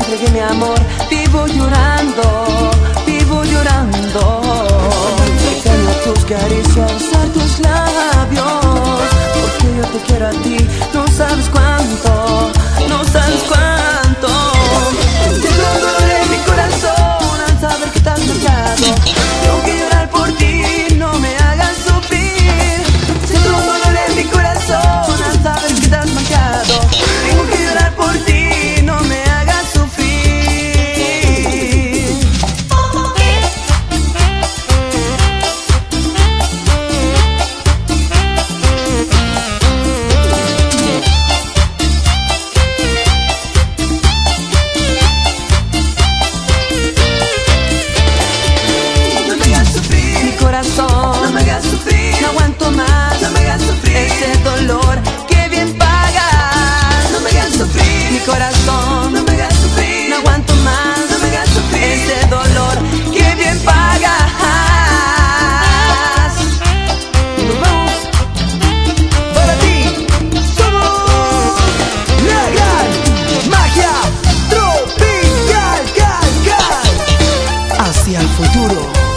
entregué mi amor, vivo llorando, vivo llorando. Extraño tus caricias, besar tus labios, porque yo te quiero a ti, no sabes cuánto, no sabes cuánto. Siento un dolor en mi corazón al saber que te has marchado. Tengo que llorar por ti, no me hagas sufrir. Siento un dolor en mi corazón al saber que te has marchado. Tengo que llorar por ti, no me hagas sufrir. No me hagas sufrir, mi corazón, no me hagas sufrir. No aguanto más, no me hagas sufrir. Ese dolor que bien pagas. No me hagas sufrir, mi corazón, no me hagas sufrir. No aguanto más, no me hagas sufrir. Ese dolor que bien pagas. Y nos vamos para ti. Somos la gran magia tropical, hacia el futuro.